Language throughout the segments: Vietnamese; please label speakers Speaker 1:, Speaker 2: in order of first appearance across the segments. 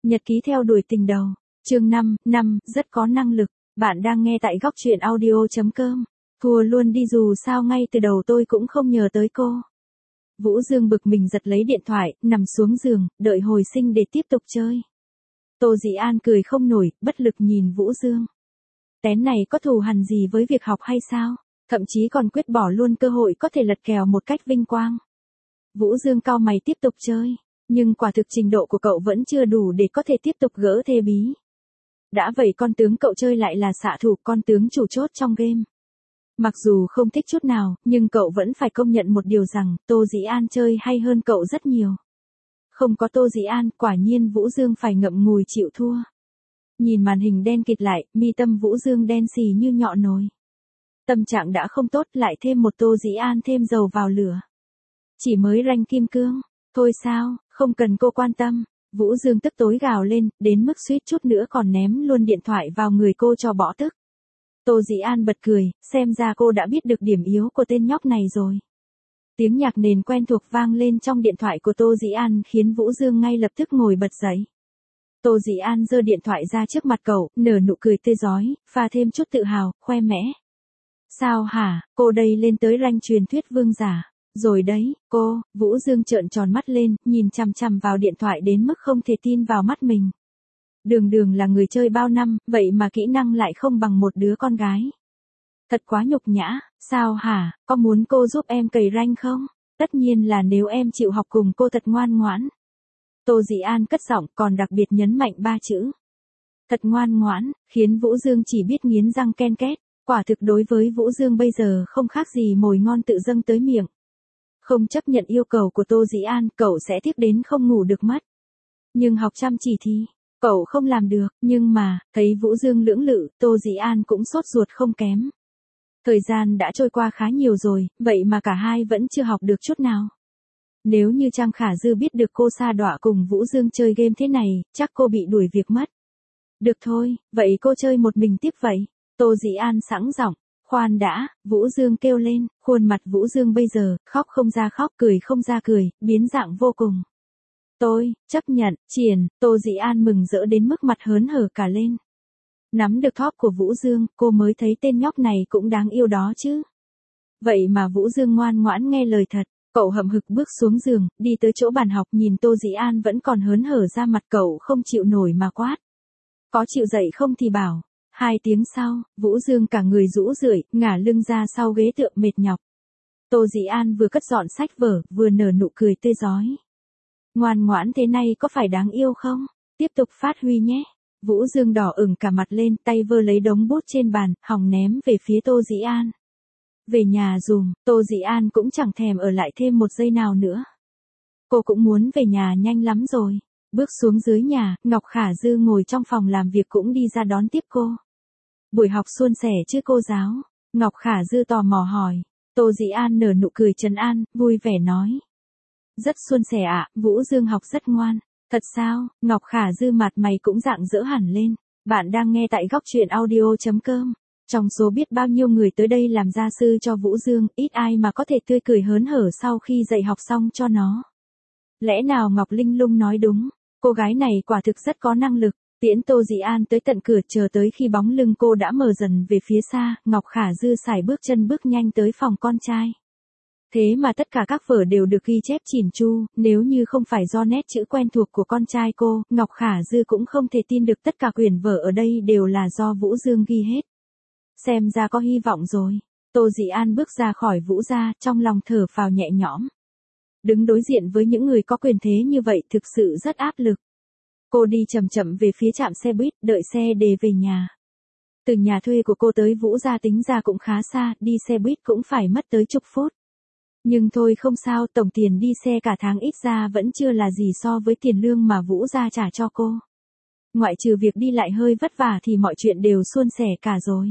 Speaker 1: Nhật ký theo đuổi tình đầu. Chương 5, rất có năng lực. Bạn đang nghe tại góc truyện audio.com. Thua luôn đi, dù sao ngay từ đầu tôi cũng không nhờ tới cô. Vũ Dương bực mình giật lấy điện thoại, nằm xuống giường, đợi hồi sinh để tiếp tục chơi. Tô Dĩ An cười không nổi, bất lực nhìn Vũ Dương. Tén này có thù hằn gì với việc học hay sao? Thậm chí còn quyết bỏ luôn cơ hội có thể lật kèo một cách vinh quang. Vũ Dương cau mày tiếp tục chơi. Nhưng quả thực trình độ của cậu vẫn chưa đủ để có thể tiếp tục gỡ thê bí. Đã vậy con tướng cậu chơi lại là xạ thủ, con tướng chủ chốt trong game. Mặc dù không thích chút nào, nhưng cậu vẫn phải công nhận một điều rằng, Tô Dĩ An chơi hay hơn cậu rất nhiều. Không có Tô Dĩ An, quả nhiên Vũ Dương phải ngậm ngùi chịu thua. Nhìn màn hình đen kịt lại, mi tâm Vũ Dương đen xì như nhọ nồi. Tâm trạng đã không tốt, lại thêm một Tô Dĩ An thêm dầu vào lửa. Chỉ mới rank kim cương. Thôi sao, không cần cô quan tâm. Vũ Dương tức tối gào lên, đến mức suýt chút nữa còn ném luôn điện thoại vào người cô cho bỏ tức. Tô Dĩ An bật cười, xem ra cô đã biết được điểm yếu của tên nhóc này rồi. Tiếng nhạc nền quen thuộc vang lên trong điện thoại của Tô Dĩ An khiến Vũ Dương ngay lập tức ngồi bật dậy. Tô Dĩ An giơ điện thoại ra trước mặt cậu, nở nụ cười tươi rói, pha thêm chút tự hào, khoe mẽ. Sao hả, cô đây lên tới rank truyền thuyết vương giả. Rồi đấy, cô. Vũ Dương trợn tròn mắt lên, nhìn chằm chằm vào điện thoại đến mức không thể tin vào mắt mình. Đường là người chơi bao năm, vậy mà kỹ năng lại không bằng một đứa con gái. Thật quá nhục nhã. Sao hả, có muốn cô giúp em cày rank không? Tất nhiên là nếu em chịu học cùng cô thật ngoan ngoãn. Tô Dĩ An cất giọng, còn đặc biệt nhấn mạnh 3 chữ. Thật ngoan ngoãn, khiến Vũ Dương chỉ biết nghiến răng ken két. Quả thực đối với Vũ Dương bây giờ không khác gì mồi ngon tự dâng tới miệng. Không chấp nhận yêu cầu của Tô Dĩ An, cậu sẽ tiếp đến không ngủ được mất. Nhưng học chăm chỉ thì, cậu không làm được, nhưng mà, thấy Vũ Dương lưỡng lự, Tô Dĩ An cũng sốt ruột không kém. Thời gian đã trôi qua khá nhiều rồi, vậy mà cả hai vẫn chưa học được chút nào. Nếu như Trang Khả Dư biết được cô sa đọa cùng Vũ Dương chơi game thế này, chắc cô bị đuổi việc mất. Được thôi, vậy cô chơi một mình tiếp vậy. Tô Dĩ An sẵn giọng. Khoan đã, Vũ Dương kêu lên, khuôn mặt Vũ Dương bây giờ, khóc không ra khóc, cười không ra cười, biến dạng vô cùng. Tôi, chấp nhận, triển. Tô Dĩ An mừng rỡ đến mức mặt hớn hở cả lên. Nắm được top của Vũ Dương, cô mới thấy tên nhóc này cũng đáng yêu đó chứ. Vậy mà Vũ Dương ngoan ngoãn nghe lời thật, cậu hậm hực bước xuống giường, đi tới chỗ bàn học, nhìn Tô Dĩ An vẫn còn hớn hở ra mặt, cậu không chịu nổi mà quát. Có chịu dậy không thì bảo. 2 tiếng sau, Vũ Dương cả người rũ rượi, ngả lưng ra sau ghế tựa mệt nhọc. Tô Dĩ An vừa cất dọn sách vở, vừa nở nụ cười tươi rói. Ngoan ngoãn thế này có phải đáng yêu không? Tiếp tục phát huy nhé. Vũ Dương đỏ ửng cả mặt lên, tay vơ lấy đống bút trên bàn, hòng ném về phía Tô Dĩ An. Về nhà dùm, Tô Dĩ An cũng chẳng thèm ở lại thêm một giây nào nữa. Cô cũng muốn về nhà nhanh lắm rồi. Bước xuống dưới nhà, Ngọc Khả Dư ngồi trong phòng làm việc cũng đi ra đón tiếp cô. Buổi học suôn sẻ chứ cô giáo? Ngọc Khả Dư tò mò hỏi. Tô Dĩ An nở nụ cười trấn an, vui vẻ nói. Rất suôn sẻ ạ, Vũ Dương học rất ngoan. Thật sao? Ngọc Khả Dư mặt mày cũng rạng rỡ hẳn lên. Bạn đang nghe tại góc truyện audio.com. Trong số biết bao nhiêu người tới đây làm gia sư cho Vũ Dương, ít ai mà có thể tươi cười hớn hở sau khi dạy học xong cho nó. Lẽ nào Ngọc Linh Lung nói đúng? Cô gái này quả thực rất có năng lực. Tiễn Tô Dĩ An tới tận cửa, chờ tới khi bóng lưng cô đã mờ dần về phía xa, Ngọc Khả Dư sải bước chân bước nhanh tới phòng con trai. Thế mà tất cả các vở đều được ghi chép chỉn chu, nếu như không phải do nét chữ quen thuộc của con trai cô, Ngọc Khả Dư cũng không thể tin được tất cả quyển vở ở đây đều là do Vũ Dương ghi hết. Xem ra có hy vọng rồi. Tô Dĩ An bước ra khỏi Vũ gia, trong lòng thở phào nhẹ nhõm. Đứng đối diện với những người có quyền thế như vậy thực sự rất áp lực. Cô đi chậm chậm về phía trạm xe buýt, đợi xe để về nhà. Từ nhà thuê của cô tới Vũ gia tính ra cũng khá xa, đi xe buýt cũng phải mất tới chục phút. Nhưng thôi không sao, tổng tiền đi xe cả tháng ít ra vẫn chưa là gì so với tiền lương mà Vũ gia trả cho cô. Ngoại trừ việc đi lại hơi vất vả thì mọi chuyện đều suôn sẻ cả rồi.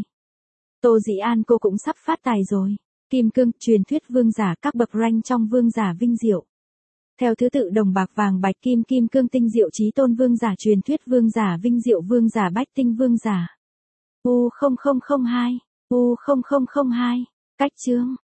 Speaker 1: Tô Dĩ An cô cũng sắp phát tài rồi. Kim cương, truyền thuyết vương giả, các bậc rank trong vương giả vinh diệu. Theo thứ tự đồng bạc vàng bạch kim, kim cương tinh diệu, chí tôn vương giả, truyền thuyết vương giả vinh diệu, vương giả bách tinh vương giả. U0002, U0002. Cách chương.